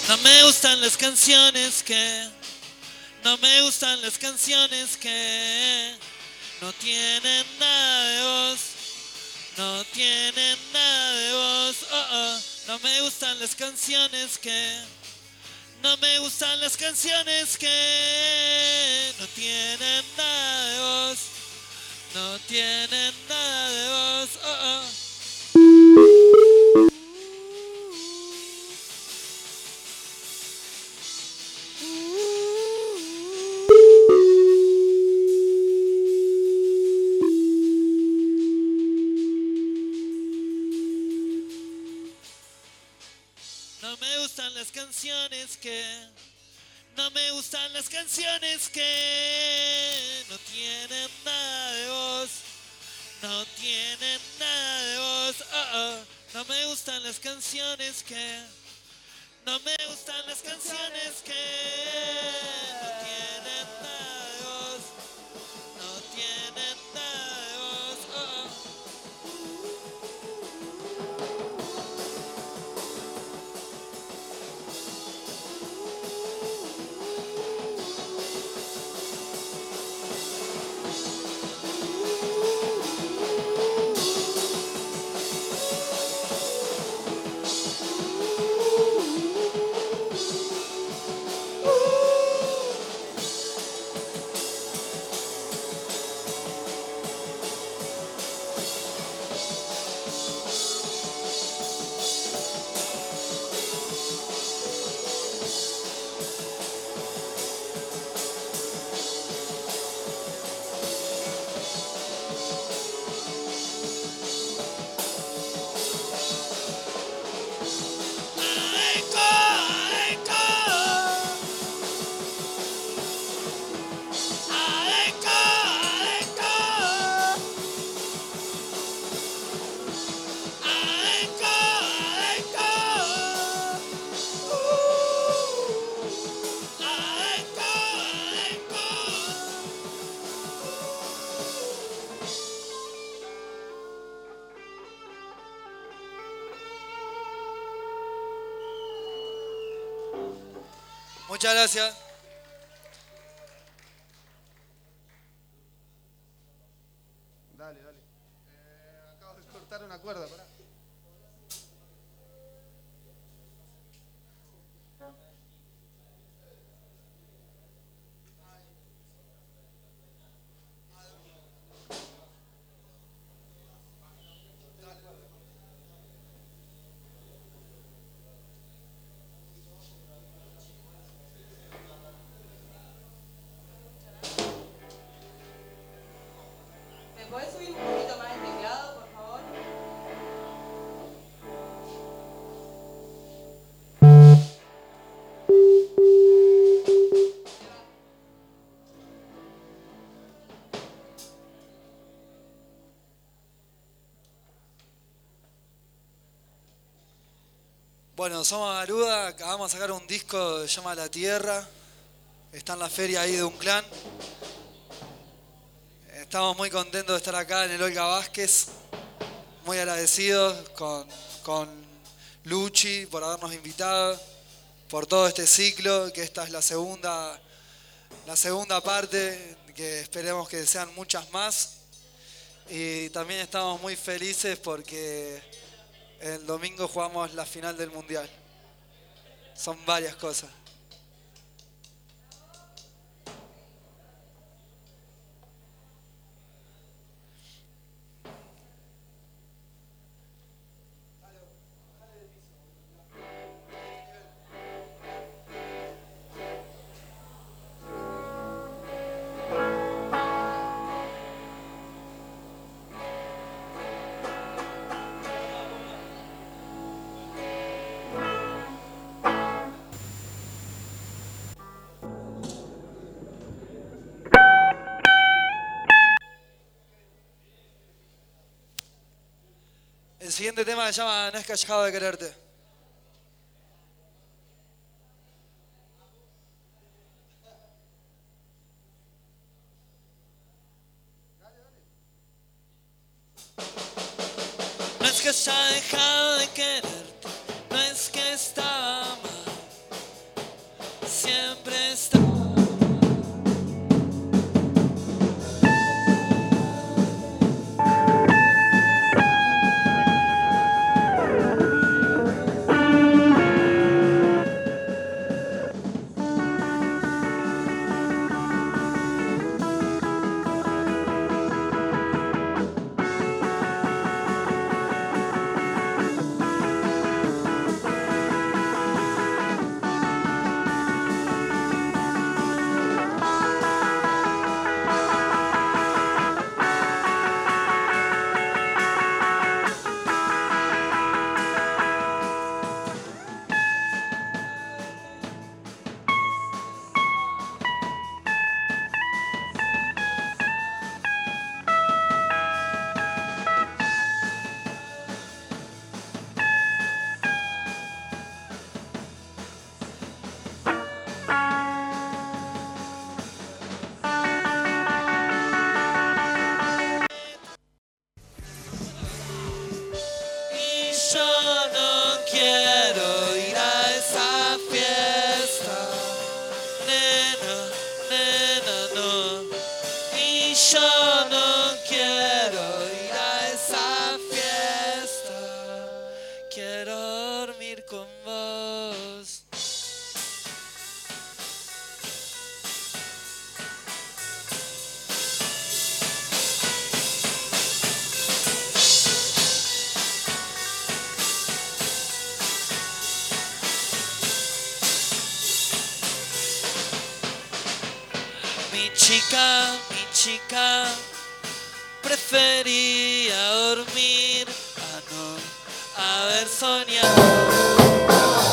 No me gustan las canciones que, no me gustan las canciones que no tienen nada de voz, no tienen nada de voz, oh, oh. No me gustan las canciones que, no me gustan las canciones que no tienen nada de voz, no tienen nada de voz, oh, oh. No me gustan las canciones que, no me gustan las canciones que no tienen nada de voz, no tienen nada de voz, oh, oh. No me gustan las canciones que, no me gustan las canciones que no tienen nada de voz, no tienen nada de voz, oh, oh. Muchas gracias. Dale. Acabo de cortar una cuerda, pará. ¿Me podés subir un poquito más el teclado, por favor? Bueno, somos Garuda, acabamos de sacar un disco que se llama La Tierra. Está en la feria ahí de un clan. Estamos muy contentos de estar acá en el Olga Vázquez. Muy agradecidos con Luchi por habernos invitado, por todo este ciclo, que esta es la segunda parte, que esperemos que sean muchas más. Y también estamos muy felices porque el domingo jugamos la final del Mundial. Son varias cosas. El siguiente tema se llama No es que haya dejado de quererte. No es que haya dejado de quererte, no es que estaba mal, mi chica, prefería dormir a no haber soñado.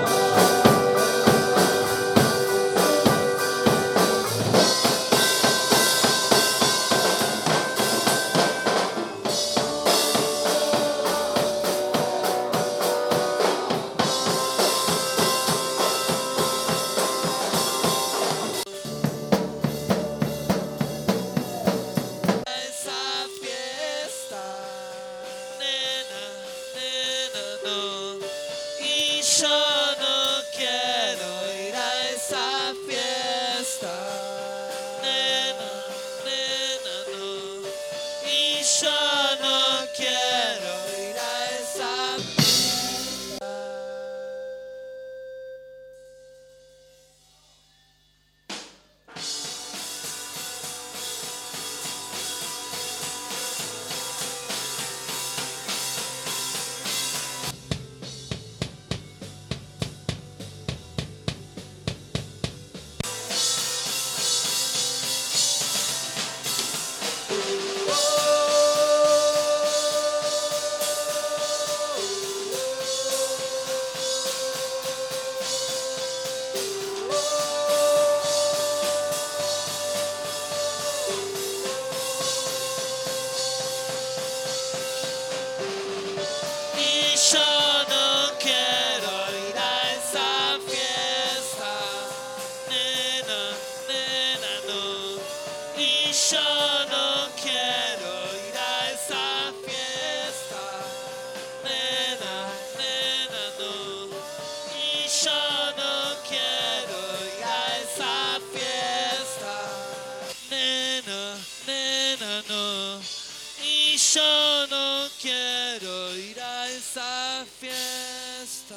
Yo no quiero ir a esa fiesta.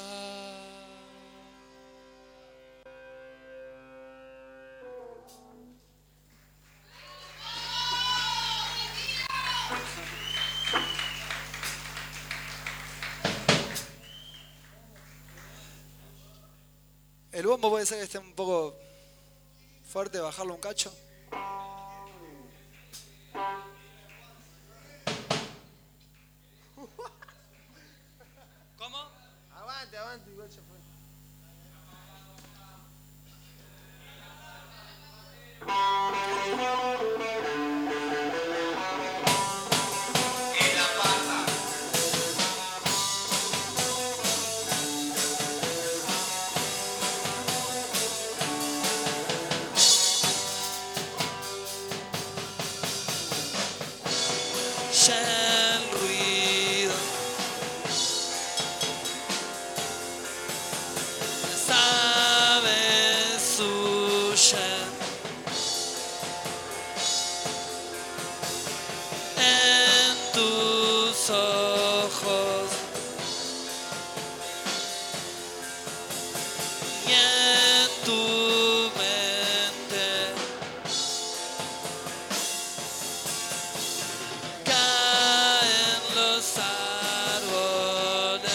El bombo puede ser que esté un poco fuerte, bajarlo un cacho. ¿Cómo? Avante, avante, igual ya fue. Ya el ruido sabe suya en tus ojos y en tu mente. Caen los árboles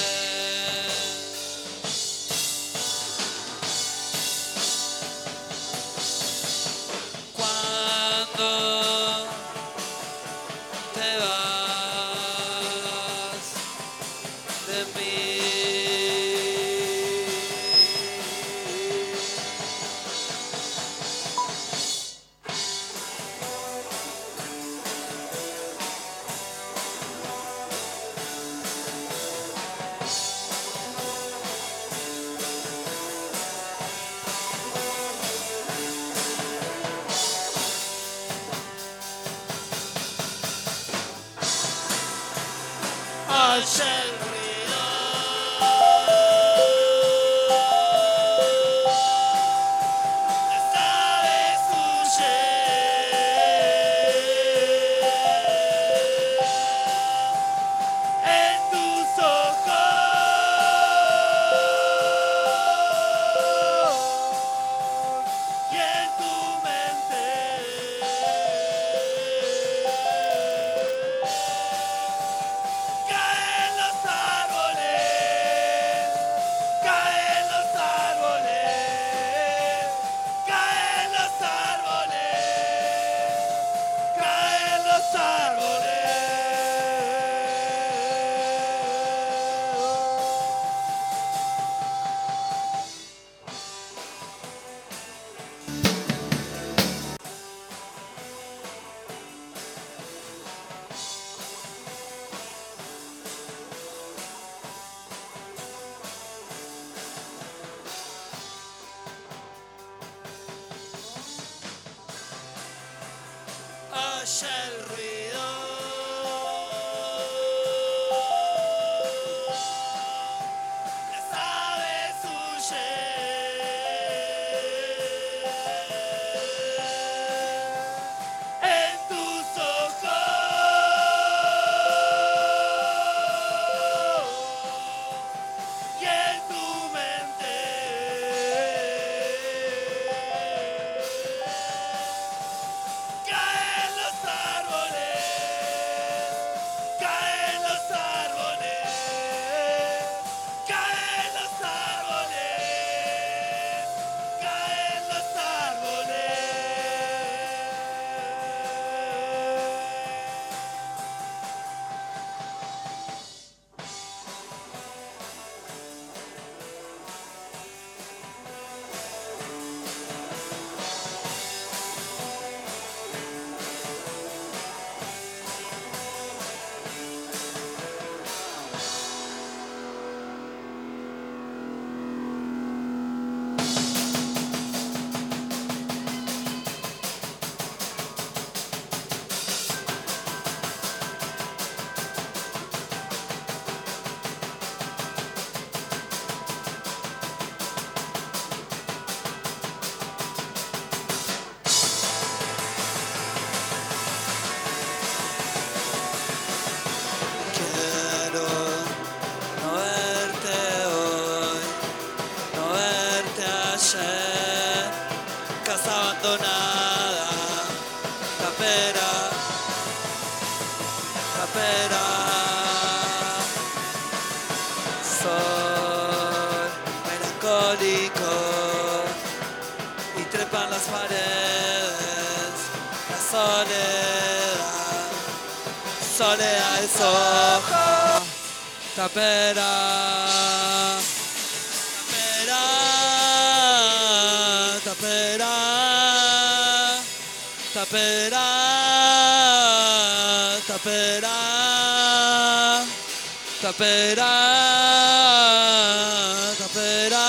cuando te vas de mí. Oye el ruido, las aves huyen en tus ojos y en tu mente. Caen los oye el ruido. Las aves huyen en tus ojos y en tu mente. Caen los árboles, caen los árboles, caen los árboles, caen los árboles. Quiero no verte hoy, no verte ayer, casa abandonada, tapera, tapera. Soy melancólico y trepan las paredes, la soledad. Soledad es ojo, tapera, tapera, tapera, tapera, tapera, tapera, tapera.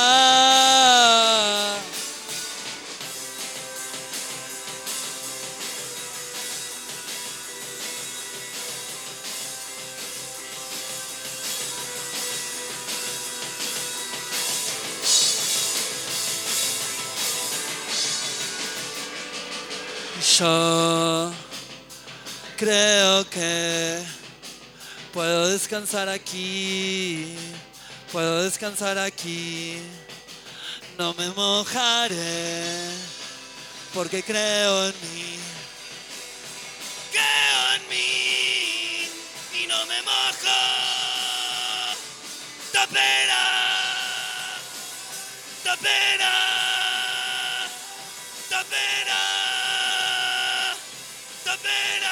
Yo creo que puedo descansar aquí, puedo descansar aquí. No me mojaré porque creo en mí. Creo en mí y no me mojo. Tapera, tapera, tapera. Tapera,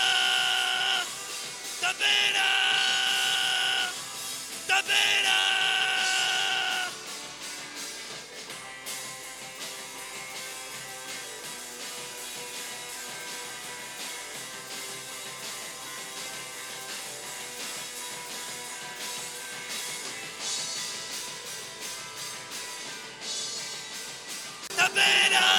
tapera, tapera. Tapera.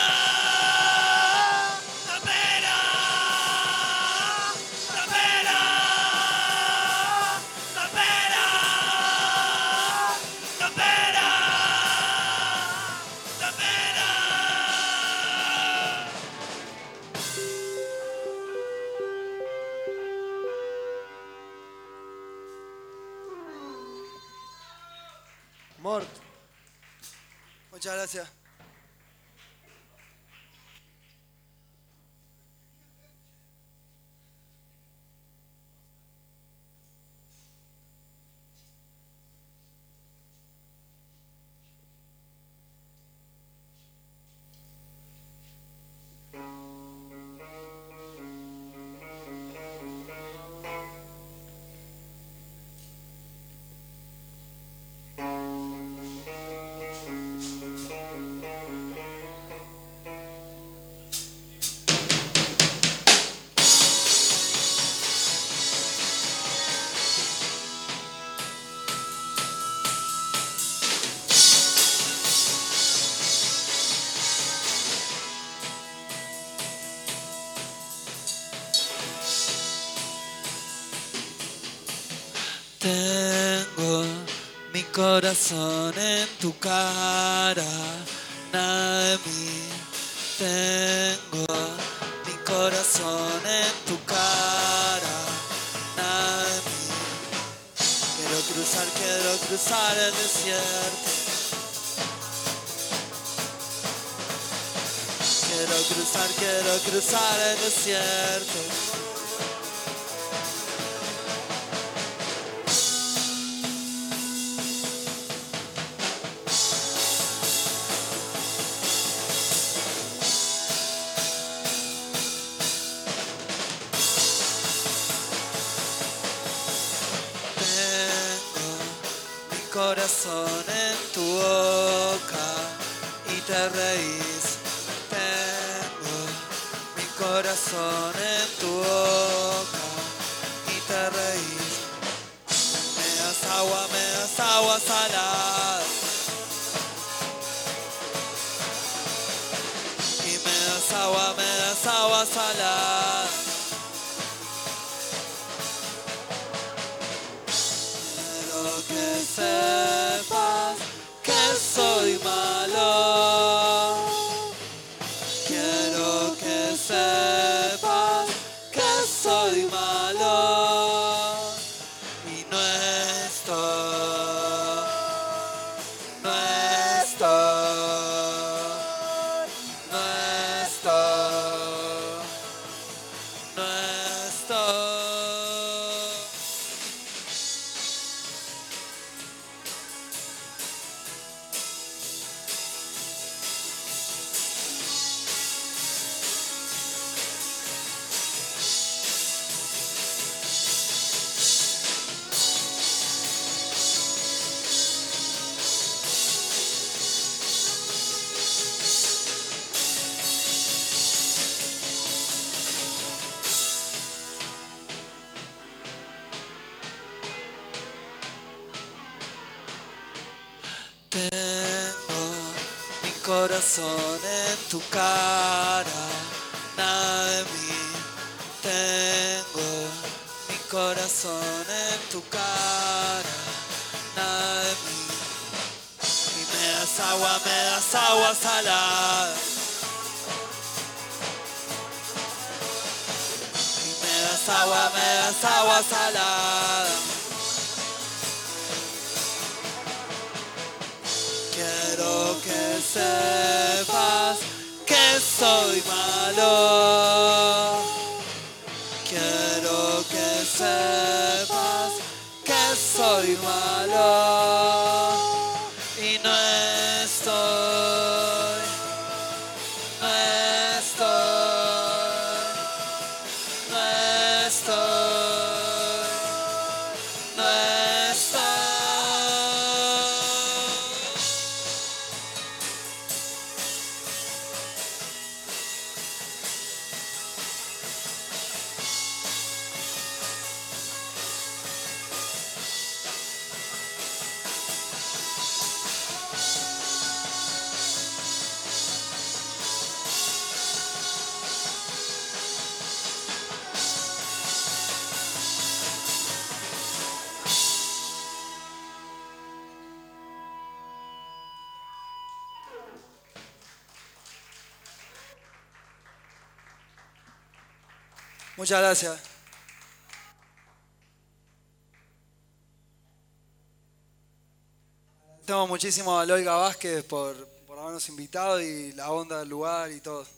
Mort. Muchas gracias. Tengo mi corazón en tu cara, nada de mí. Tengo mi corazón en tu cara, nada de mí. Quiero cruzar el desierto. Quiero cruzar el desierto. Corazón en tu boca y te reís. Tengo mi corazón en tu boca y te reís. Me das agua salada. Y me das agua salada. Que sepas que soy malo. Quiero que sepas que soy malo. Y no estoy. Tengo mi corazón en tu cara, nada de mí. Tengo mi corazón en tu cara, nada de mí. Y me das agua salada. Y me das agua salada. Quiero que sepas que soy malo. Quiero que sepas que soy malo. Y no estoy. Muchas gracias. Agradecemos muchísimo a Loiga Vázquez por habernos invitado y la onda del lugar y todo.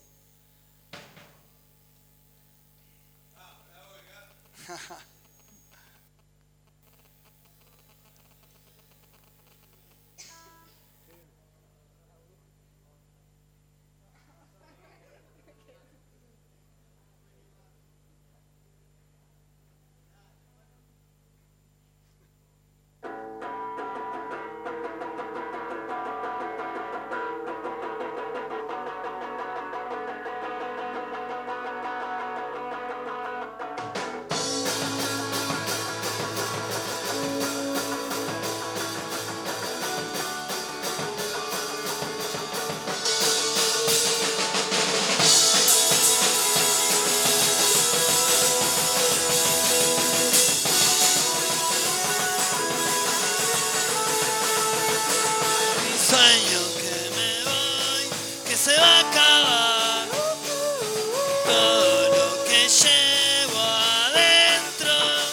se va a acabar todo lo que llevo adentro.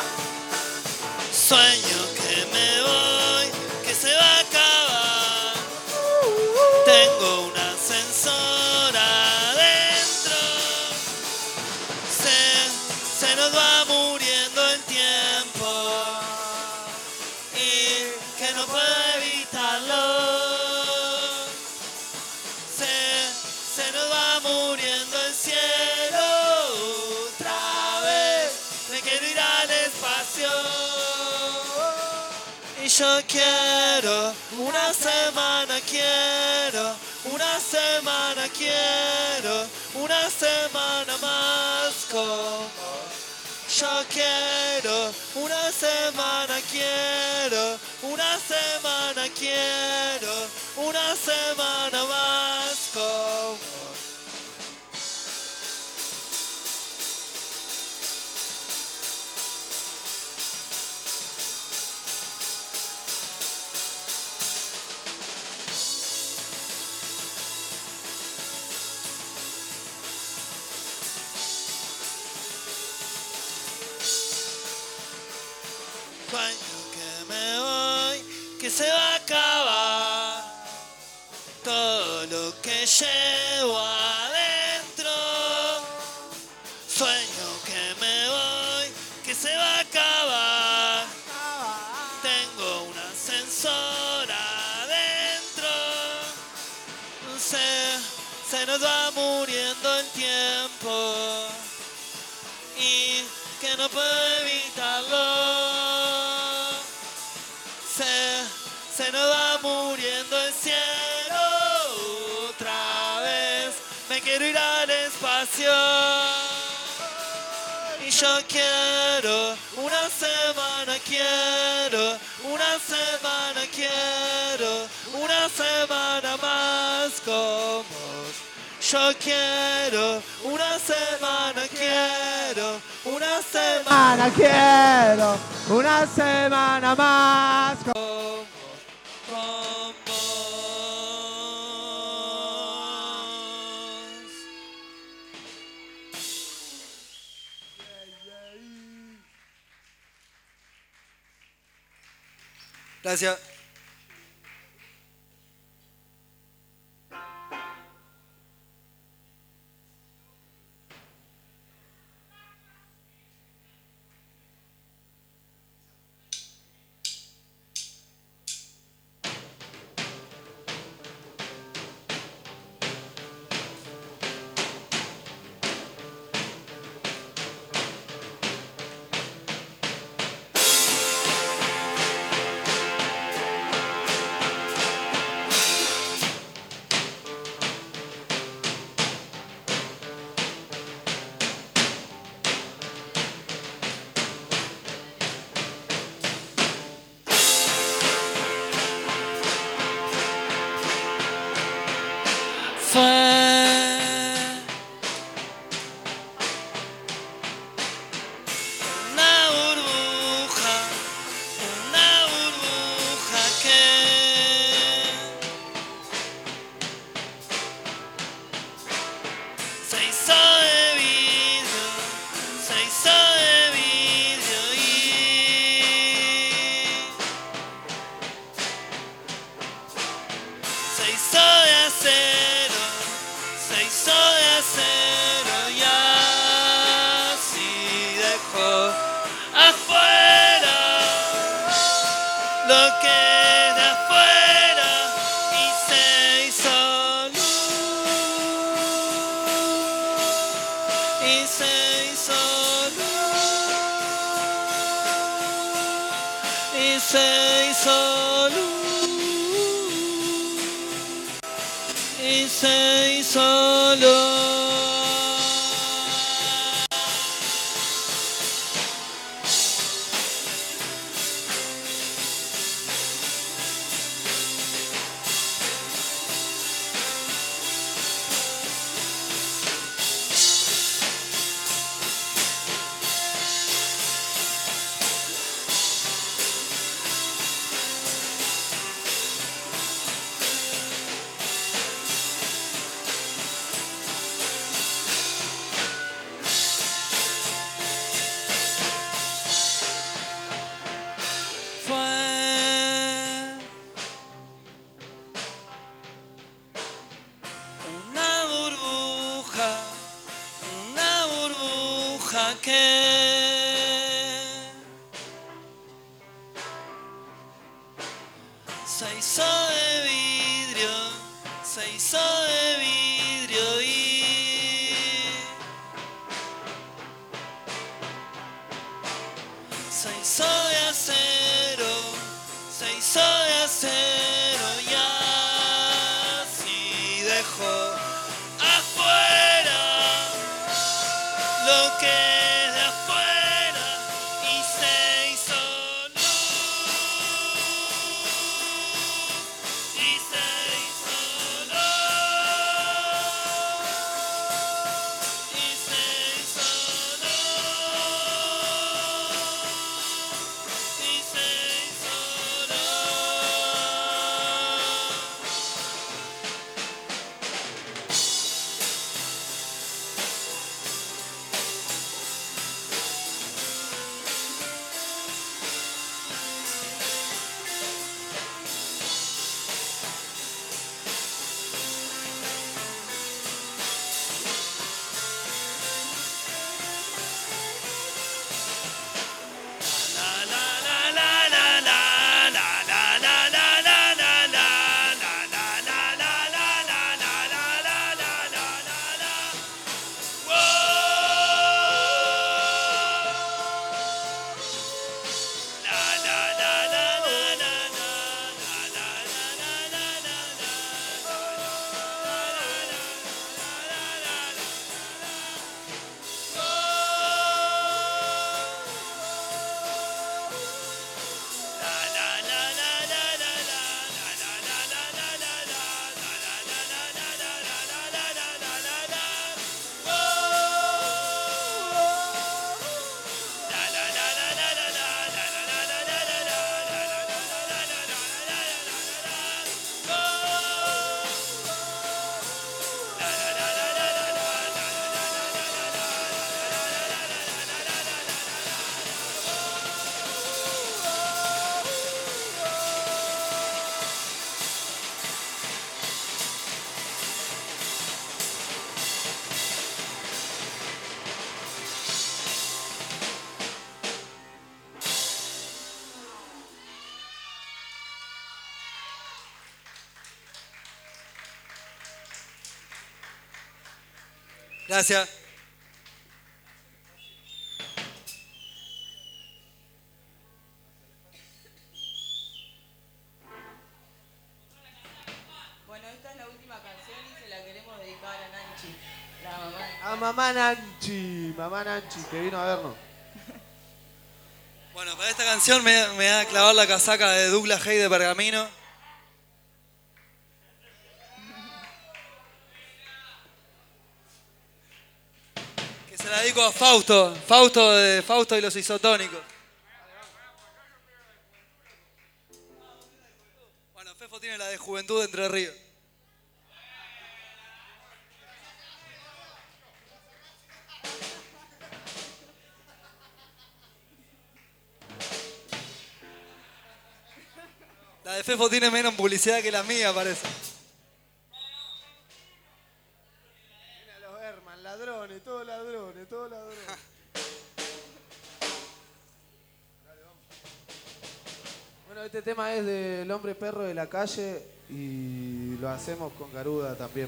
Sueño que me voy, que se va a acabar. Tengo un ascensor adentro. Se nos va muriendo el tiempo y que no puedo evitarlo. Se nos va muriendo el cielo otra vez. Me quiero ir al espacio y yo quiero una semana, quiero una semana, quiero una semana más como yo quiero una semana, quiero una semana, quiero una semana más como. Sueño que me voy, que se va a acabar todo lo que llevo adentro. Sueño que me voy, que se va a acabar. Tengo un ascensor adentro. Se nos va muriendo el tiempo y que no puedo evitarlo. Se nos va muriendo el cielo otra vez. Me quiero ir al espacio y yo quiero una semana, quiero una semana, quiero una semana más como vos. Yo quiero una semana, quiero una semana, quiero una semana más. con vos. Gracias. Una burbuja que se hizo de vidrio, se hizo de vidrio y se hizo de acero, se hizo de acero y así dejó afuera lo que de afuera y se hizo luz, y se hizo luz, y se hizo luz, y se hizo luz. que se hizo de vidrio, se hizo de vidrio y se hizo de acero, se hizo de acero y así dejó afuera lo que es de afuera y se hizo luz, y se hizo luz, y se hizo luz, y se hizo Gracias. Bueno, esta es la última canción y se la queremos dedicar a Nanchi, la mamá. A mamá Nanchi, que vino a vernos. Bueno, para esta canción me voy a clavar la casaca de Douglas Hay de Pergamino. Que se la dedico a Fausto, de Fausto y los Isotónicos. Bueno, Fefo tiene la de Juventud de Entre Ríos. La de Fefo tiene menos publicidad que la mía, parece. Mira los Herman, ladrones, todos ladrones, todos ladrones. Dale, vamos. Bueno, este tema es del Hombre Perro de la Calle y lo hacemos con Garuda también.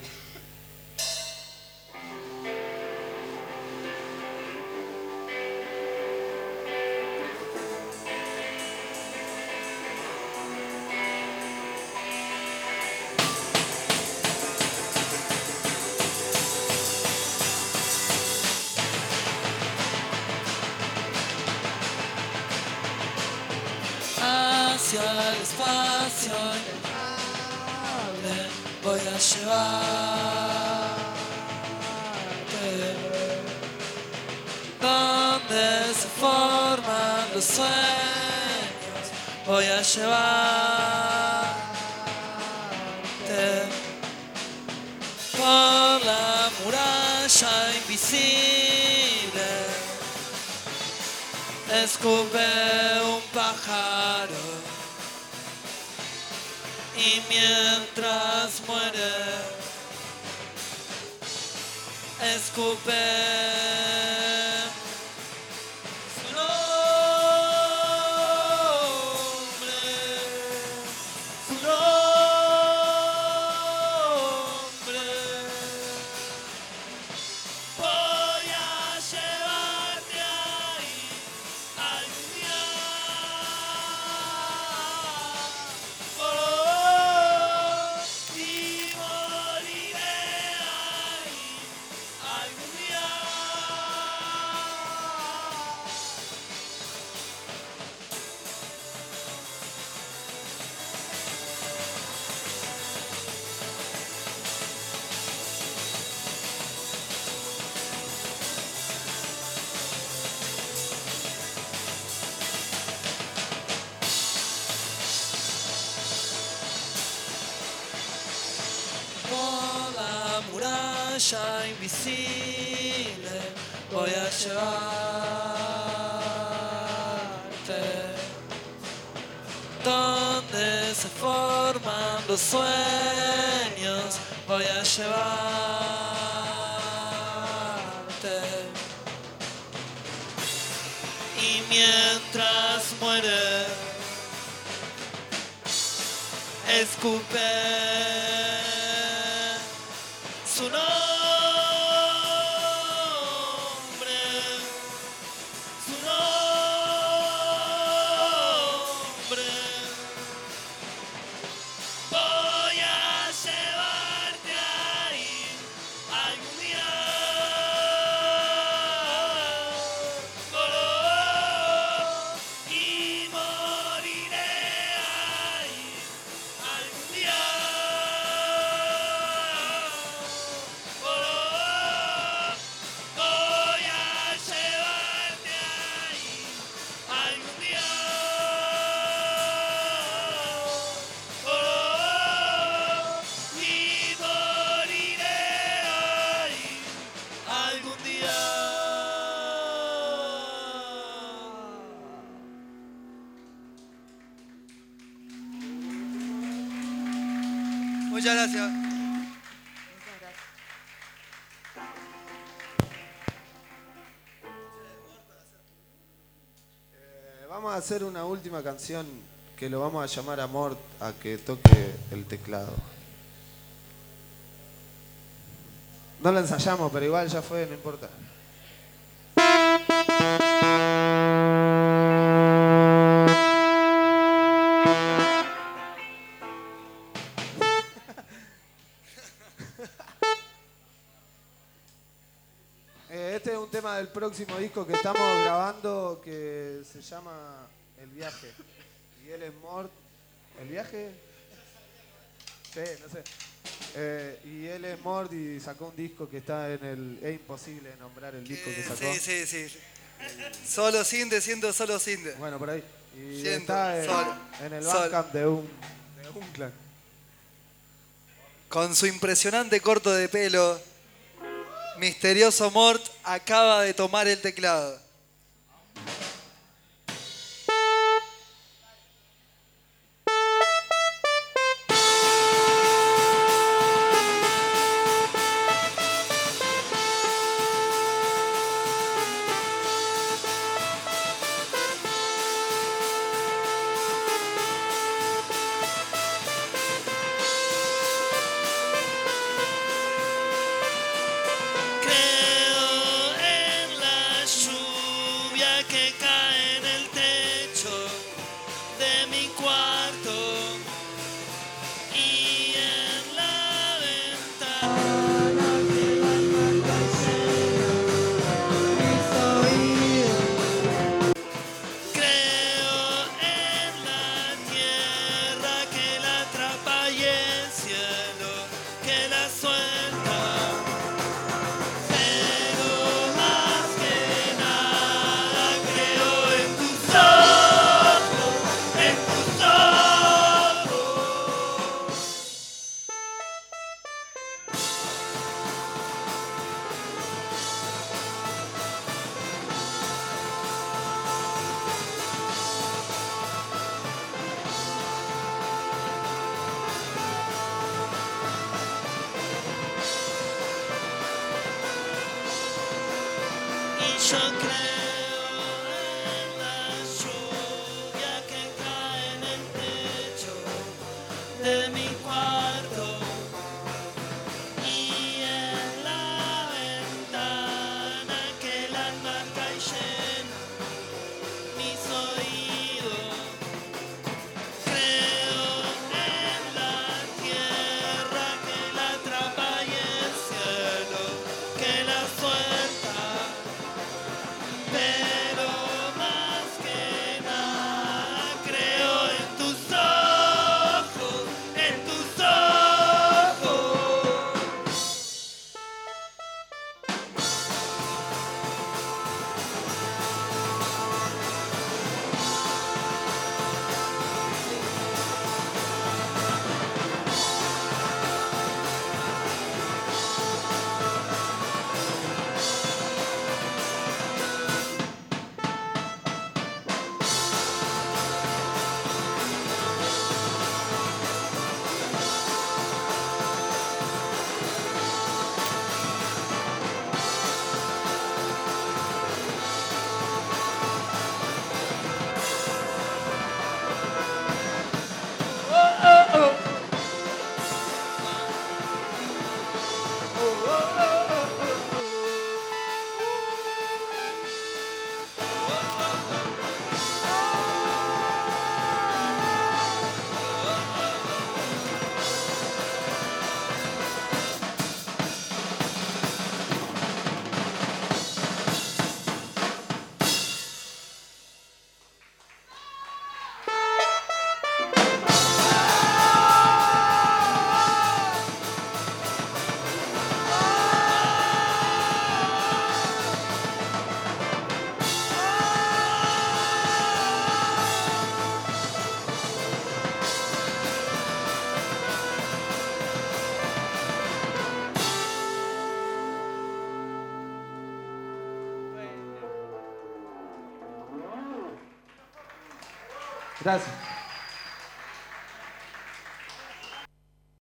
hacia el espacio te voy a llevarte donde se forman los sueños, voy a llevarte por la muralla invisible. Escupe un pájaro y mientras muere, escupe pantalla invisible voy a llevarte donde se forman los sueños voy a llevarte y mientras muere escupe su nombre, su nombre. Voy a llevarte ahí algún día. Y moriré ahí algún día. Voy a llevarte ahí algún día. Y moriré ahí algún día. Muchas gracias. Muchas gracias. Vamos a hacer una última canción que lo vamos a llamar a Mort a que toque el teclado. No la ensayamos, pero igual ya fue, no importa. Este es un tema del próximo disco que estamos grabando que se llama El Viaje. Y él es Mort. ¿El Viaje? Sí, no sé. Y él es Mort y sacó un disco que está en el... Es imposible nombrar el disco que sacó. Sí. Solo Cinde siendo solo Cinde. Bueno, por ahí. Y Siento, está sol, en el sol. Bandcamp de un clan. Con su impresionante corto de pelo, misterioso Mort acaba de tomar el teclado. Creo en la lluvia que cae en el techo de mi cuarto y en la ventana que alma mis oídos. Creo en la tierra que la atrapa y el cielo que la suelta. Pero más que nada creo en tus ojos, en tus ojos. Y yo creo en la lluvia que cae en el techo de mi cuarto y en la ventana que la marca y llena mis oídos. Creo en la tierra que la atrapa y el cielo que la suelta. Gracias.